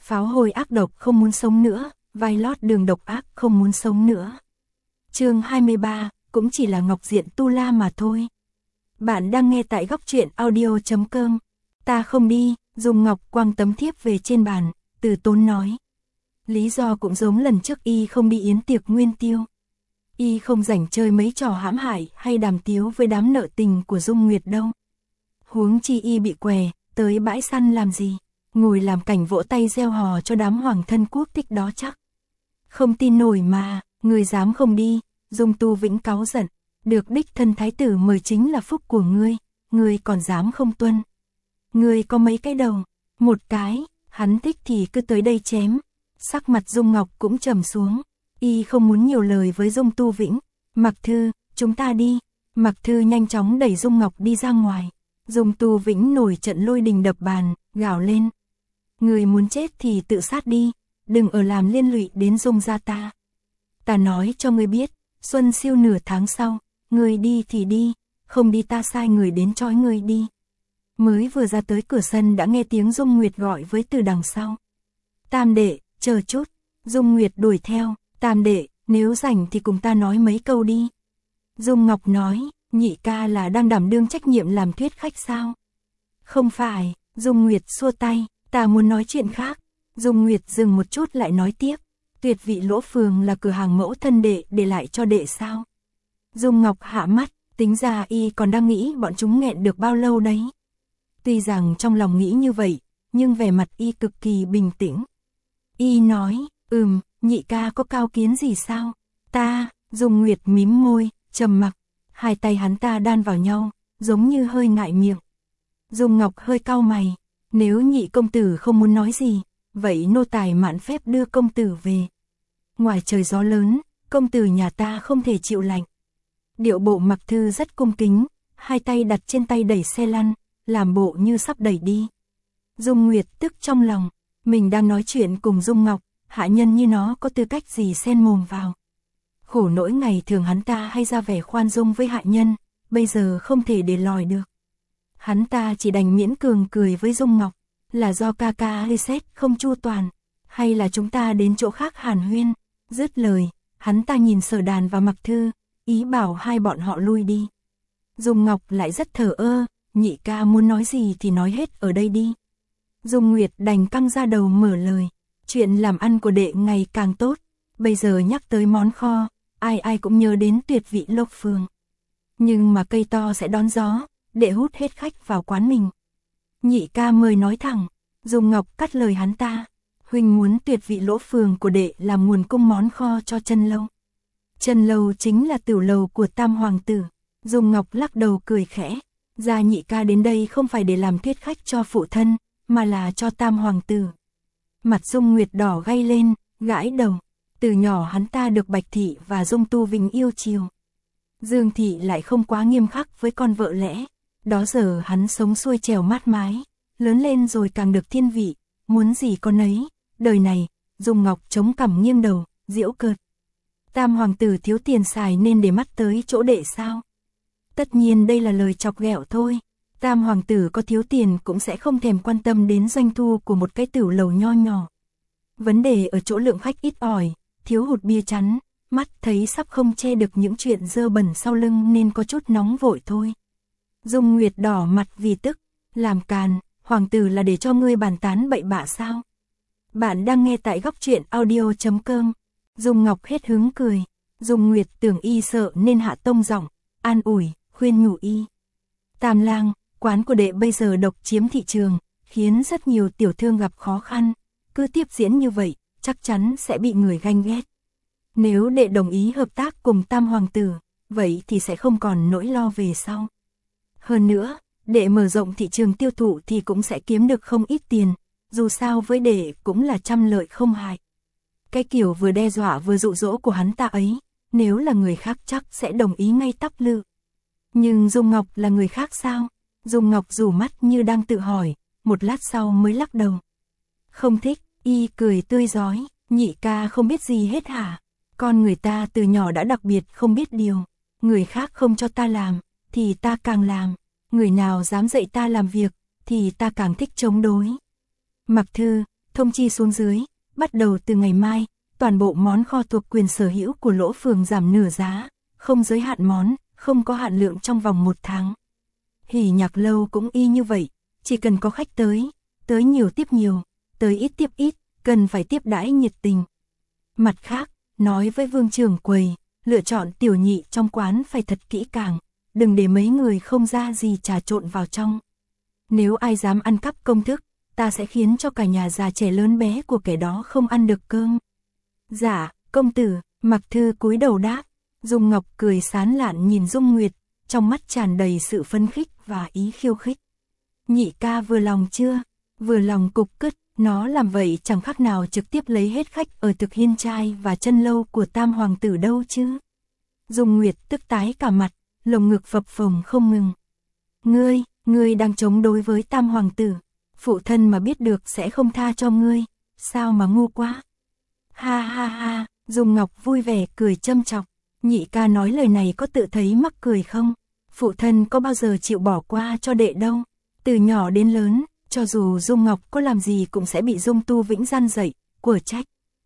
Pháo hôi ác độc không muốn sống nữa, vai lót đường độc ác không muốn sống nữa. Chương 23, cũng chỉ là Ngọc Diện tu la mà thôi. Bạn đang nghe tại góc truyện audio.com. Ta không đi, Dung Ngọc quăng tấm thiếp về trên bàn, từ tốn nói. Lý do cũng giống lần trước y không đi yến tiệc nguyên tiêu. Y không rảnh chơi mấy trò hãm hại hay đàm tiếu với đám nợ tình của Dung Nguyệt đâu. Huống chi y bị què, tới bãi săn làm gì, ngồi làm cảnh vỗ tay reo hò cho đám hoàng thân quốc thích đó chắc. Không tin nổi mà, người dám không đi, Dung Tu Vĩnh cáu giận, được đích thân thái tử mời chính là phúc của ngươi còn dám không tuân. Ngươi có mấy cái đầu, một cái, hắn thích thì cứ tới đây chém. Sắc mặt Dung Ngọc cũng trầm xuống, y không muốn nhiều lời với Dung Tu Vĩnh. Mặc Thư, chúng ta đi. Mặc Thư nhanh chóng đẩy Dung Ngọc đi ra ngoài. Dung Tu Vĩnh nổi trận lôi đình đập bàn, gào lên. Người muốn chết thì tự sát đi, đừng ở làm liên lụy đến Dung gia ta. Ta nói cho ngươi biết, xuân siêu nửa tháng sau, ngươi đi thì đi, không đi ta sai người đến trói ngươi đi. Mới vừa ra tới cửa sân đã nghe tiếng Dung Nguyệt gọi với từ đằng sau. Tam đệ, chờ chút. Dung Nguyệt đuổi theo. Tam đệ, nếu rảnh thì cùng ta nói mấy câu đi. Dung Ngọc nói, nhị ca là đang đảm đương trách nhiệm làm thuyết khách sao? Không phải. Dung Nguyệt xua tay, ta muốn nói chuyện khác. Dung Nguyệt dừng một chút lại nói tiếp. Tuyệt Vị Lỗ Phường là cửa hàng mẫu thân đệ để lại cho đệ sao? Dung Ngọc hạ mắt, tính ra y còn đang nghĩ bọn chúng nghẹn được bao lâu đấy. Tuy rằng trong lòng nghĩ như vậy, nhưng vẻ mặt y cực kỳ bình tĩnh. Y nói, nhị ca có cao kiến gì sao? Ta, Dung Nguyệt mím môi, trầm mặc, hai tay hắn ta đan vào nhau, giống như hơi ngại miệng. Dung Ngọc hơi cau mày, nếu nhị công tử không muốn nói gì, vậy nô tài mạn phép đưa công tử về. Ngoài trời gió lớn, công tử nhà ta không thể chịu lạnh. Điệu bộ Mặc Thư rất cung kính, hai tay đặt trên tay đẩy xe lăn, làm bộ như sắp đẩy đi. Dung Nguyệt tức trong lòng, mình đang nói chuyện cùng Dung Ngọc, hạ nhân như nó có tư cách gì xen mồm vào. Khổ nỗi ngày thường hắn ta hay ra vẻ khoan dung với hạ nhân, bây giờ không thể để lòi được. Hắn ta chỉ đành miễn cường cười với Dung Ngọc, là do ca ca reset không chu toàn, hay là chúng ta đến chỗ khác hàn huyên. Dứt lời, hắn ta nhìn Sở Đàn và Mặc Thư, ý bảo hai bọn họ lui đi. Dung Ngọc lại rất thờ ơ, nhị ca muốn nói gì thì nói hết ở đây đi. Dung Nguyệt đành căng ra đầu mở lời, chuyện làm ăn của đệ ngày càng tốt, bây giờ nhắc tới món kho, ai ai cũng nhớ đến Tuyệt Vị Lộc Phường. Nhưng mà cây to sẽ đón gió, đệ hút hết khách vào quán mình. Nhị ca mời nói thẳng, Dung Ngọc cắt lời hắn ta, huynh muốn Tuyệt Vị Lỗ Phường của đệ làm nguồn cung món kho cho Chân Lâu. Chân Lâu chính là tiểu lầu của Tam Hoàng tử. Dung Ngọc lắc đầu cười khẽ, gia nhị ca đến đây không phải để làm thuyết khách cho phụ thân, mà là cho Tam Hoàng tử. Mặt Dung Nguyệt đỏ gay lên, gãi đầu, từ nhỏ hắn ta được Bạch Thị và Dung Tu Vĩnh yêu chiều. Dương Thị lại không quá nghiêm khắc với con vợ lẽ, đó giờ hắn sống xuôi trèo mát mái, lớn lên rồi càng được thiên vị, muốn gì con ấy. Đời này, Dung Ngọc chống cằm nghiêng đầu, giễu cợt. Tam Hoàng tử thiếu tiền xài nên để mắt tới chỗ đệ sao? Tất nhiên đây là lời chọc ghẹo thôi. Tam Hoàng tử có thiếu tiền cũng sẽ không thèm quan tâm đến doanh thu của một cái tiểu lầu nho nhỏ. Vấn đề ở chỗ lượng khách ít ỏi, thiếu hụt bia chắn, mắt thấy sắp không che được những chuyện dơ bẩn sau lưng nên có chút nóng vội thôi. Dung Nguyệt đỏ mặt vì tức, làm càn, Hoàng tử là để cho ngươi bàn tán bậy bạ sao? Bạn đang nghe tại góc truyện audio.com. Dung Ngọc hết hứng cười, Dung Nguyệt tưởng y sợ nên hạ tông giọng, an ủi, khuyên nhủ y. Tam lang, quán của đệ bây giờ độc chiếm thị trường, khiến rất nhiều tiểu thương gặp khó khăn, cứ tiếp diễn như vậy, chắc chắn sẽ bị người ganh ghét. Nếu đệ đồng ý hợp tác cùng Tam Hoàng tử, vậy thì sẽ không còn nỗi lo về sau. Hơn nữa, đệ mở rộng thị trường tiêu thụ thì cũng sẽ kiếm được không ít tiền, dù sao với đệ cũng là trăm lợi không hại. Cái kiểu vừa đe dọa vừa dụ dỗ của hắn ta ấy, nếu là người khác chắc sẽ đồng ý ngay tắp lự. Nhưng Dung Ngọc là người khác sao? Dung Ngọc rủ mắt như đang tự hỏi, một lát sau mới lắc đầu. Không thích, y cười tươi rói, nhị ca không biết gì hết hả? Con người ta từ nhỏ đã đặc biệt không biết điều, người khác không cho ta làm, thì ta càng làm, người nào dám dạy ta làm việc, thì ta càng thích chống đối. Mặc Thư, thông chi xuống dưới, bắt đầu từ ngày mai, toàn bộ món kho thuộc quyền sở hữu của Lỗ Phường giảm nửa giá, không giới hạn món, không có hạn lượng trong vòng 1 tháng. Hỉ Nhạc Lâu cũng y như vậy, chỉ cần có khách tới nhiều tiếp nhiều, tới ít tiếp ít, cần phải tiếp đãi nhiệt tình. Mặt khác, nói với Vương trưởng quầy, lựa chọn tiểu nhị trong quán phải thật kỹ càng, đừng để mấy người không ra gì trà trộn vào trong. Nếu ai dám ăn cắp công thức, ta sẽ khiến cho cả nhà già trẻ lớn bé của kẻ đó không ăn được cơm. Dạ, công tử, Mặc Thư cúi đầu đáp. Dung Ngọc cười sán lạn nhìn Dung Nguyệt, trong mắt tràn đầy sự phấn khích và ý khiêu khích. Nhị ca vừa lòng chưa? Vừa lòng cục cứt, nó làm vậy chẳng khác nào trực tiếp lấy hết khách ở Thực Hiên Trai và chân lâu của Tam Hoàng tử đâu chứ. Dung Nguyệt tức tái cả mặt, lồng ngực phập phồng không ngừng. Ngươi đang chống đối với Tam Hoàng tử, phụ thân mà biết được sẽ không tha cho ngươi, sao mà ngu quá. Ha ha ha, Dung Ngọc vui vẻ cười châm chọc, nhị ca nói lời này có tự thấy mắc cười không? Phụ thân có bao giờ chịu bỏ qua cho đệ đâu, từ nhỏ đến lớn, cho dù Dung Ngọc có làm gì cũng sẽ bị Dung Tu Vĩnh gian dạy, quở trách.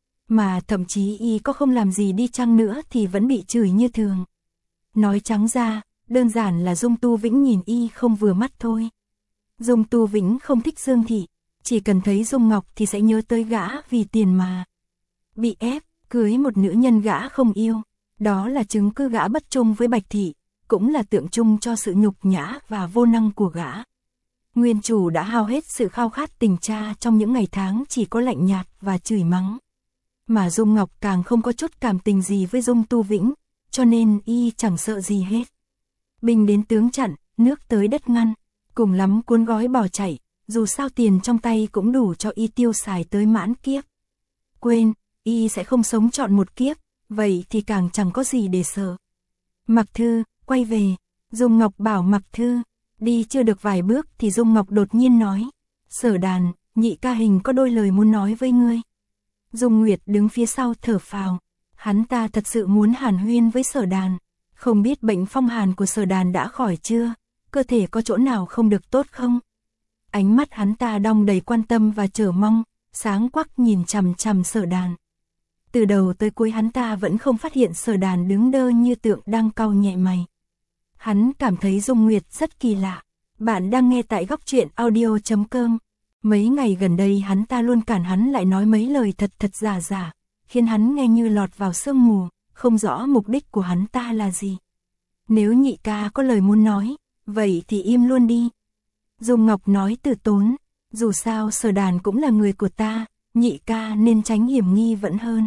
Mà thậm chí y có không làm gì đi chăng nữa thì vẫn bị chửi như thường. Nói trắng ra, đơn giản là Dung Tu Vĩnh nhìn y không vừa mắt thôi. Dung Tu Vĩnh không thích Dương Thị, chỉ cần thấy Dung Ngọc thì sẽ nhớ tới gã vì tiền mà. Bị ép, cưới một nữ nhân gã không yêu, đó là chứng cứ gã bất trung với Bạch Thị, cũng là tượng trưng cho sự nhục nhã và vô năng của gã. Nguyên chủ đã hao hết sự khao khát tình cha trong những ngày tháng chỉ có lạnh nhạt và chửi mắng. Mà Dung Ngọc càng không có chút cảm tình gì với Dung Tu Vĩnh, cho nên y chẳng sợ gì hết. Binh đến tướng chặn, nước tới đất ngăn, cùng lắm cuốn gói bỏ chạy, dù sao tiền trong tay cũng đủ cho y tiêu xài tới mãn kiếp. Quên, y sẽ không sống trọn một kiếp, vậy thì càng chẳng có gì để sợ. Mặc Thư, quay về, Dung Ngọc bảo Mặc Thư, đi chưa được vài bước thì Dung Ngọc đột nhiên nói, Sở Đàn, nhị ca Hình có đôi lời muốn nói với ngươi. Dung Nguyệt đứng phía sau thở phào, hắn ta thật sự muốn hàn huyên với Sở Đàn, không biết bệnh phong hàn của Sở Đàn đã khỏi chưa, cơ thể có chỗ nào không được tốt không? Ánh mắt hắn ta đong đầy quan tâm và chờ mong, sáng quắc nhìn chằm chằm Sở Đàn. Từ đầu tới cuối hắn ta vẫn không phát hiện Sở Đàn đứng đơ như tượng đang cau nhẹ mày. Hắn cảm thấy Dung Nguyệt rất kỳ lạ. Bạn đang nghe tại Góc Truyện Audio.com. Mấy ngày gần đây hắn ta luôn cản hắn lại nói mấy lời thật giả, khiến hắn nghe như lọt vào sương mù, không rõ mục đích của hắn ta là gì. Nếu nhị ca có lời muốn nói, vậy thì im luôn đi. Dung Ngọc nói từ tốn, dù sao Sở Đàn cũng là người của ta, nhị ca nên tránh hiểm nghi vẫn hơn.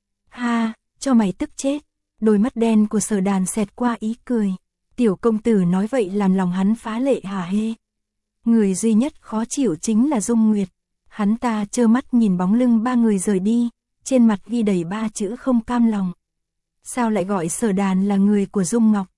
Ha, cho mày tức chết. Đôi mắt đen của Sở Đàn xẹt qua ý cười. Tiểu công tử nói vậy làm lòng hắn phá lệ hả hê. Người duy nhất khó chịu chính là Dung Nguyệt. Hắn ta trơ mắt nhìn bóng lưng ba người rời đi, trên mặt ghi đầy 3 chữ không cam lòng. Sao lại gọi Sở Đàn là người của Dung Ngọc?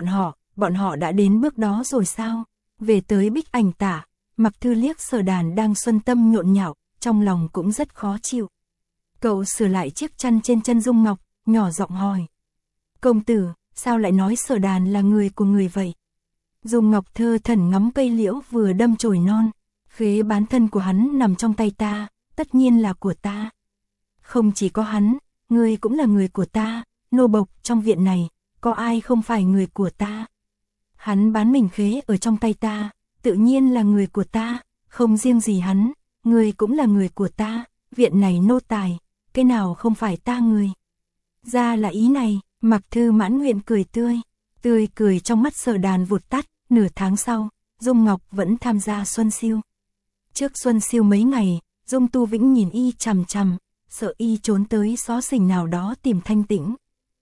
Bọn họ đã đến bước đó rồi sao? Về tới Bích Ảnh Tả, Mặc Thư liếc Sở Đàn đang xuân tâm nhộn nhạo, trong lòng cũng rất khó chịu. Cậu sửa lại chiếc chăn trên chân Dung Ngọc, nhỏ giọng hỏi. Công tử, sao lại nói Sở Đàn là người của người vậy? Dung Ngọc thơ thẩn ngắm cây liễu vừa đâm chồi non. Khế bán thân của hắn nằm trong tay ta, tất nhiên là của ta. Không chỉ có hắn, ngươi cũng là người của ta, nô bộc trong viện này, có ai không phải người của ta? Hắn bán mình khế ở trong tay ta, tự nhiên là người của ta, không riêng gì hắn, ngươi cũng là người của ta, viện này nô tài, cái nào không phải ta người. Ra là ý này, Mặc Thư mãn nguyện cười tươi cười trong mắt Sở Đàn vụt tắt. Nửa tháng sau, Dung Ngọc vẫn tham gia Xuân Siêu. Trước Xuân Siêu mấy ngày, Dung Tu Vĩnh nhìn y chằm chằm, sợ y trốn tới xó xỉnh nào đó tìm thanh tĩnh.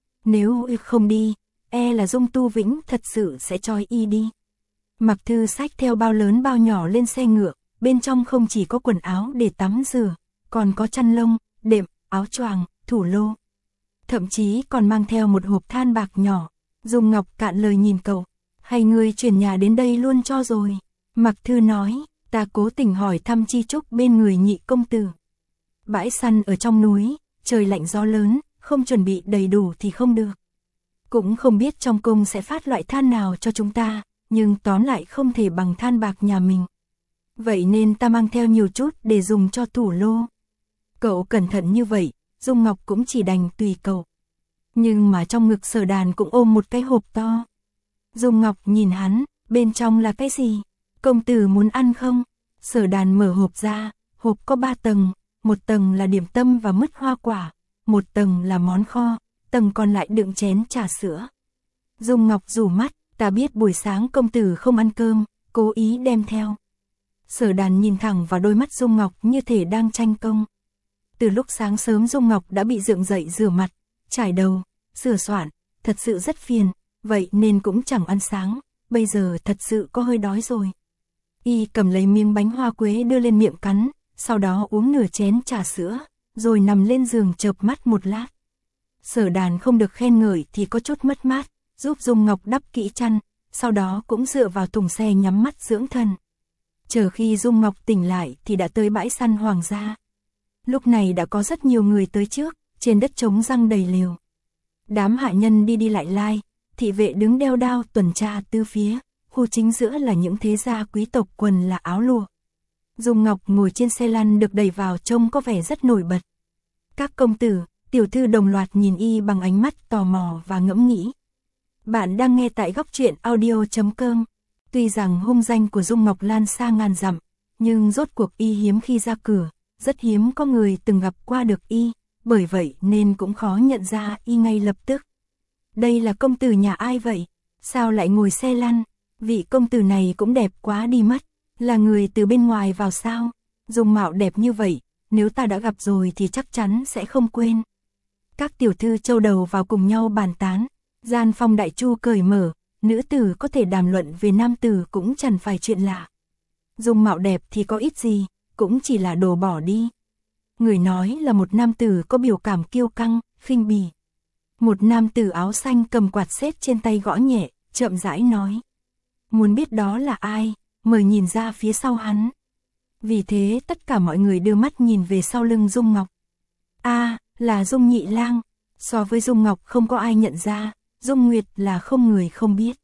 Nếu y không đi, e là Dung Tu Vĩnh thật sự sẽ cho y đi. Mặc Thư xách theo bao lớn bao nhỏ lên xe ngựa, bên trong không chỉ có quần áo để tắm rửa, còn có chăn lông, đệm, áo choàng, thủ lô. Thậm chí còn mang theo một hộp than bạc nhỏ. Dung Ngọc cạn lời nhìn cậu, hay ngươi chuyển nhà đến đây luôn cho rồi. Mặc Thư nói, ta cố tình hỏi thăm chi chúc bên người nhị công tử. Bãi săn ở trong núi, trời lạnh gió lớn, không chuẩn bị đầy đủ thì không được. Cũng không biết trong cung sẽ phát loại than nào cho chúng ta, nhưng tóm lại không thể bằng than bạc nhà mình. Vậy nên ta mang theo nhiều chút để dùng cho thủ lô. Cậu cẩn thận như vậy, Dung Ngọc cũng chỉ đành tùy cậu. Nhưng mà trong ngực Sở Đàn cũng ôm một cái hộp to. Dung Ngọc nhìn hắn, bên trong là cái gì? Công tử muốn ăn không? Sở Đàn mở hộp ra, hộp có 3 tầng, một tầng là điểm tâm và mứt hoa quả, một tầng là món kho, tầng còn lại đựng chén trà sữa. Dung Ngọc rủ mắt, ta biết buổi sáng công tử không ăn cơm, cố ý đem theo. Sở Đàn nhìn thẳng vào đôi mắt Dung Ngọc như thể đang tranh công. Từ lúc sáng sớm Dung Ngọc đã bị dựng dậy rửa mặt, chải đầu, sửa soạn, thật sự rất phiền, vậy nên cũng chẳng ăn sáng, bây giờ thật sự có hơi đói rồi. Y cầm lấy miếng bánh hoa quế đưa lên miệng cắn, sau đó uống nửa chén trà sữa, rồi nằm lên giường chợp mắt một lát. Sở Đàn không được khen ngợi thì có chút mất mát, giúp Dung Ngọc đắp kỹ chăn, sau đó cũng dựa vào thùng xe nhắm mắt dưỡng thần. Chờ khi Dung Ngọc tỉnh lại thì đã tới bãi săn hoàng gia. Lúc này đã có rất nhiều người tới trước, trên đất trống răng đầy lều. Đám hạ nhân đi đi lại lai, thị vệ đứng đeo đao tuần tra tứ phía, khu chính giữa là những thế gia quý tộc quần là áo lụa. Dung Ngọc ngồi trên xe lăn được đẩy vào trông có vẻ rất nổi bật. Các công tử, tiểu thư đồng loạt nhìn y bằng ánh mắt tò mò và ngẫm nghĩ. Bạn đang nghe tại Góc Truyện Audio.com. Tuy rằng hung danh của Dung Ngọc lan xa ngàn dặm, nhưng rốt cuộc y hiếm khi ra cửa, rất hiếm có người từng gặp qua được y, bởi vậy nên cũng khó nhận ra y ngay lập tức. Đây là công tử nhà ai vậy? Sao lại ngồi xe lăn? Vị công tử này cũng đẹp quá đi mất, là người từ bên ngoài vào sao? Dung mạo đẹp như vậy, nếu ta đã gặp rồi thì chắc chắn sẽ không quên. Các tiểu thư châu đầu vào cùng nhau bàn tán, gian phòng đại chu cởi mở, nữ tử có thể đàm luận về nam tử cũng chẳng phải chuyện lạ. Dung mạo đẹp thì có ít gì, cũng chỉ là đồ bỏ đi. Người nói là một nam tử có biểu cảm kiêu căng, khinh bỉ. Một nam tử áo xanh cầm quạt sét trên tay gõ nhẹ, chậm rãi nói. Muốn biết đó là ai, mời nhìn ra phía sau hắn. Vì thế tất cả mọi người đưa mắt nhìn về sau lưng Dung Ngọc. Là Dung Nhị Lang. So với Dung Ngọc không có ai nhận ra, Dung Nguyệt là không người không biết.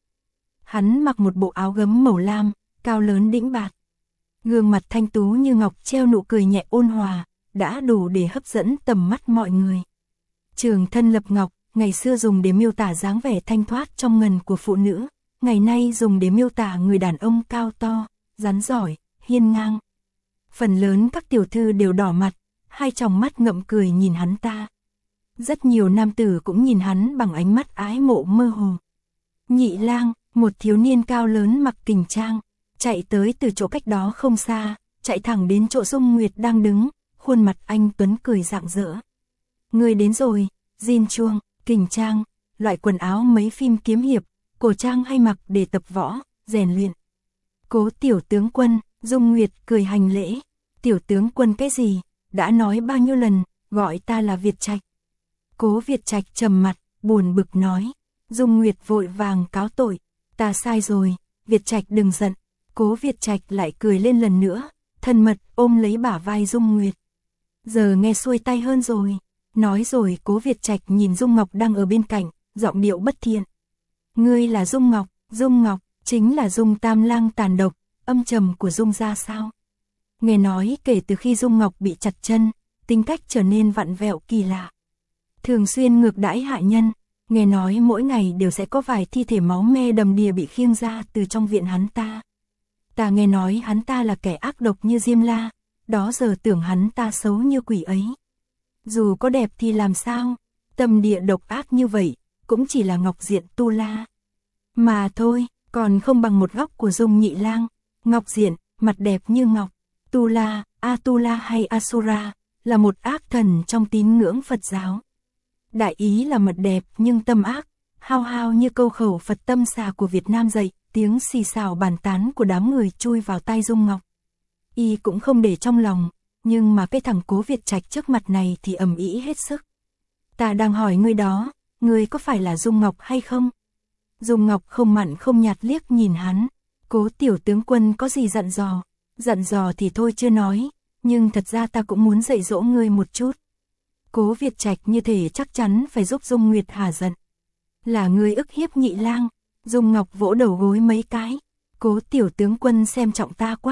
Hắn mặc một bộ áo gấm màu lam, cao lớn đĩnh bạt. Gương mặt thanh tú như ngọc treo nụ cười nhẹ ôn hòa, đã đủ để hấp dẫn tầm mắt mọi người. Trường thân lập ngọc, ngày xưa dùng để miêu tả dáng vẻ thanh thoát trong ngần của phụ nữ, ngày nay dùng để miêu tả người đàn ông cao to, rắn giỏi, hiên ngang. Phần lớn các tiểu thư đều đỏ mặt, hai tròng mắt ngậm cười nhìn hắn ta. Rất nhiều nam tử cũng nhìn hắn bằng ánh mắt ái mộ mơ hồ. Nhị Lang, một thiếu niên cao lớn mặc kình trang, chạy tới từ chỗ cách đó không xa, chạy thẳng đến chỗ Dung Nguyệt đang đứng, khuôn mặt anh tuấn cười rạng rỡ. Người đến rồi, jean chuông, kình trang, loại quần áo mấy phim kiếm hiệp, cổ trang hay mặc để tập võ, rèn luyện. Cố tiểu tướng quân, Dung Nguyệt cười hành lễ. Tiểu tướng quân cái gì, đã nói bao nhiêu lần, gọi ta là Việt Trạch. Cố Việt Trạch trầm mặt, buồn bực nói. Dung Nguyệt vội vàng cáo tội, ta sai rồi, Việt Trạch đừng giận. Cố Việt Trạch lại cười lên lần nữa, thân mật ôm lấy bả vai Dung Nguyệt. Giờ nghe xuôi tay hơn rồi. Nói rồi Cố Việt Trạch nhìn Dung Ngọc đang ở bên cạnh, giọng điệu bất thiện. Ngươi là Dung Ngọc chính là Dung Tam Lang tàn độc, âm trầm của Dung gia sao? Nghe nói kể từ khi Dung Ngọc bị chặt chân, tính cách trở nên vặn vẹo kỳ lạ. Thường xuyên ngược đãi hạ nhân, nghe nói mỗi ngày đều sẽ có vài thi thể máu me đầm đìa bị khiêng ra từ trong viện hắn ta. Ta nghe nói hắn ta là kẻ ác độc như Diêm La, đó giờ tưởng hắn ta xấu như quỷ ấy. Dù có đẹp thì làm sao, tâm địa độc ác như vậy, cũng chỉ là ngọc diện tu la. Mà thôi, còn không bằng một góc của Dung Nhị Lang, ngọc diện, mặt đẹp như ngọc. Tu la, Atula hay Asura, là một ác thần trong tín ngưỡng Phật giáo. Đại ý là mặt đẹp nhưng tâm ác, hao hao như câu khẩu Phật tâm xà của Việt Nam dạy, tiếng xì xào bàn tán của đám người chui vào tai Dung Ngọc. Y cũng không để trong lòng, nhưng mà cái thằng Cố Việt Trạch trước mặt này thì ầm ĩ hết sức. Ta đang hỏi ngươi đó, ngươi có phải là Dung Ngọc hay không? Dung Ngọc không mặn không nhạt liếc nhìn hắn. Cố tiểu tướng quân có gì dặn dò? Dặn dò thì thôi chưa nói, nhưng thật ra ta cũng muốn dạy dỗ ngươi một chút. Cố Việt Trạch như thể chắc chắn phải giúp Dung Nguyệt hả giận. Là ngươi ức hiếp Nhị Lang. Dung Ngọc vỗ đầu gối mấy cái. Cố tiểu tướng quân xem trọng ta quá,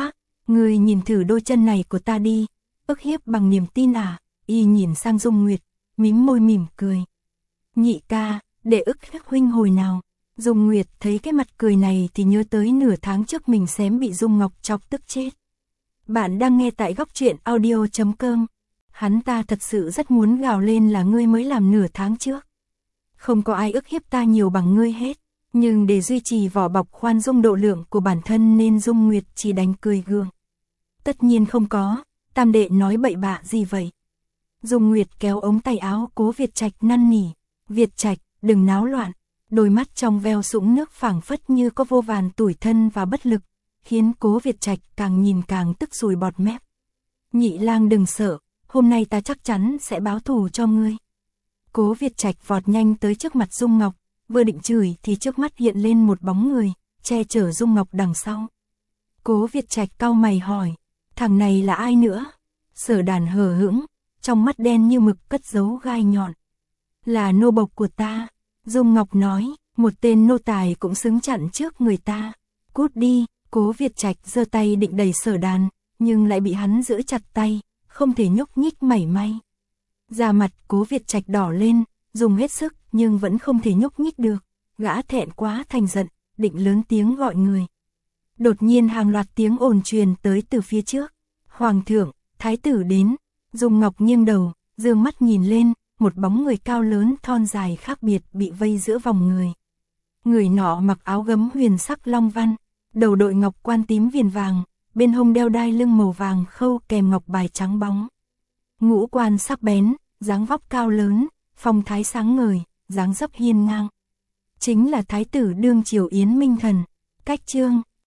Ngươi nhìn thử đôi chân này của ta đi, ức hiếp bằng niềm tin à? Y nhìn sang Dung Nguyệt, mím môi mỉm cười. Nhị ca, để ức hiếp huynh hồi nào? Dung Nguyệt thấy cái mặt cười này thì nhớ tới nửa tháng trước mình xém bị Dung Ngọc chọc tức chết. Bạn đang nghe tại góc truyện audio.com. Hắn ta thật sự rất muốn gào lên là ngươi mới làm nửa tháng trước. Không có ai ức hiếp ta nhiều bằng ngươi hết. Nhưng để duy trì vỏ bọc khoan dung độ lượng của bản thân nên Dung Nguyệt chỉ đành cười gượng. Tất nhiên không có, tam đệ nói bậy bạ gì vậy? Dung Nguyệt kéo ống tay áo Cố Việt Trạch năn nỉ. Việt Trạch, đừng náo loạn. Đôi mắt trong veo sũng nước phảng phất như có vô vàn tủi thân và bất lực, khiến Cố Việt Trạch càng nhìn càng tức sùi bọt mép. Nhị lang đừng sợ, hôm nay ta chắc chắn sẽ báo thù cho ngươi. Cố Việt Trạch vọt nhanh tới trước mặt Dung Ngọc, vừa định chửi thì trước mắt hiện lên một bóng người, che chở Dung Ngọc đằng sau. Cố Việt Trạch cau mày hỏi, thằng này là ai nữa? Sở Đàn hờ hững, trong mắt đen như mực cất giấu gai nhọn. Là nô bộc của ta. Dung Ngọc nói, một tên nô tài cũng xứng chặn trước người ta. Cút đi. Cố Việt Trạch giơ tay định đẩy Sở Đàn, nhưng lại bị hắn giữ chặt tay, không thể nhúc nhích mảy may. Da mặt Cố Việt Trạch đỏ lên, dùng hết sức nhưng vẫn không thể nhúc nhích được. Gã thẹn quá thành giận, định lớn tiếng gọi người. Đột nhiên hàng loạt tiếng ồn truyền tới từ phía trước. Hoàng thượng, thái tử đến. Dung Ngọc nghiêng đầu, dương mắt nhìn lên, một bóng người cao lớn thon dài khác biệt bị vây giữa vòng người. Người nọ mặc áo gấm huyền sắc long văn, đầu đội ngọc quan tím viền vàng, bên hông đeo đai lưng màu vàng khâu kèm ngọc bài trắng bóng. Ngũ quan sắc bén, dáng vóc cao lớn, phong thái sáng ngời, dáng dấp hiên ngang. Chính là thái tử đương triều Yến Minh Thần, Cách Chương.